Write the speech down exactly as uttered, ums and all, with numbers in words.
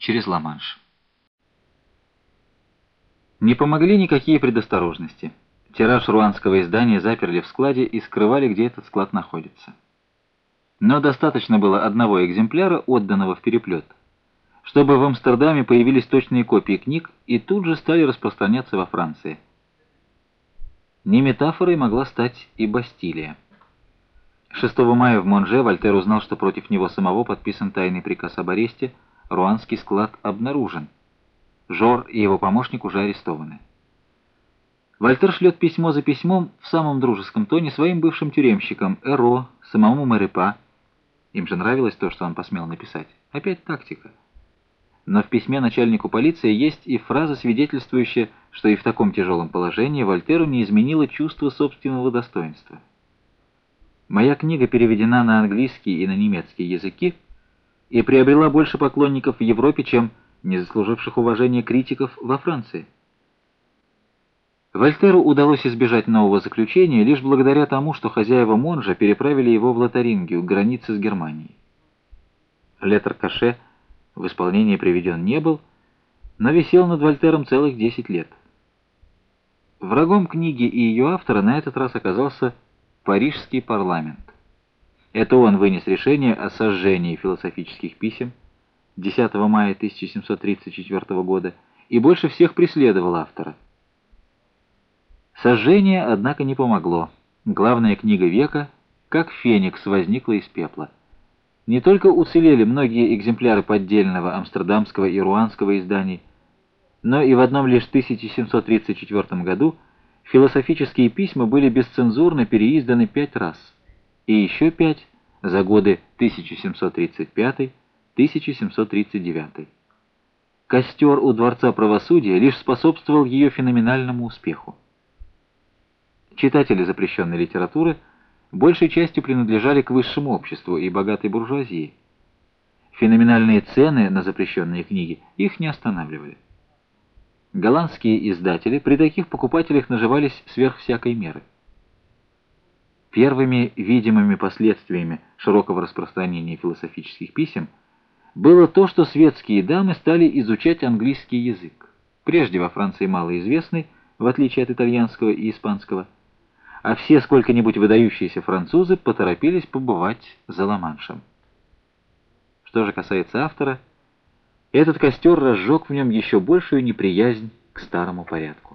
через Ла-Манш. Не помогли никакие предосторожности. Тираж руанского издания заперли в складе и скрывали, где этот склад находится. Но достаточно было одного экземпляра, отданного в переплет, чтобы в Амстердаме появились точные копии книг и тут же стали распространяться во Франции. Не метафорой могла стать и Бастилия. шестого мая в Монже Вольтер узнал, что против него самого подписан тайный приказ об аресте, руанский склад обнаружен. Жор и его помощник уже арестованы. Вольтер шлет письмо за письмом в самом дружеском тоне своим бывшим тюремщикам Эро, самому Марипа. Им же нравилось то, что он посмел написать. Опять тактика. Но в письме начальнику полиции есть и фраза, свидетельствующая, что и в таком тяжелом положении Вольтеру не изменило чувство собственного достоинства. «Моя книга переведена на английский и на немецкий языки и приобрела больше поклонников в Европе, чем не заслуживших уважения критиков во Франции». Вольтеру удалось избежать нового заключения лишь благодаря тому, что хозяева Монжа переправили его в Лотарингию, к границе с Германией. Летр-каше в исполнение приведен не был, но висел над Вольтером целых десять лет. Врагом книги и ее автора на этот раз оказался Парижский парламент. Это он вынес решение о сожжении философических писем десятого мая тысяча семьсот тридцать четвёртого года и больше всех преследовал автора. Сожжение, однако, не помогло. Главная книга века, как феникс, возникла из пепла. Не только уцелели многие экземпляры поддельного амстердамского и руанского изданий, но и в одном лишь тысяча семьсот тридцать четвёртом году философические письма были бесцензурно переизданы пять раз, и еще пять за годы тысяча семьсот тридцать пятый — тысяча семьсот тридцать девятый. Костер у Дворца правосудия лишь способствовал ее феноменальному успеху. Читатели запрещенной литературы большей частью принадлежали к высшему обществу и богатой буржуазии. Феноменальные цены на запрещенные книги их не останавливали. Голландские издатели при таких покупателях наживались сверх всякой меры. Первыми видимыми последствиями широкого распространения философических писем было то, что светские дамы стали изучать английский язык, прежде во Франции малоизвестный, в отличие от итальянского и испанского, а все сколько-нибудь выдающиеся французы поторопились побывать за Ла-Маншем. Что же касается автора, этот костер разжег в нем еще большую неприязнь к старому порядку.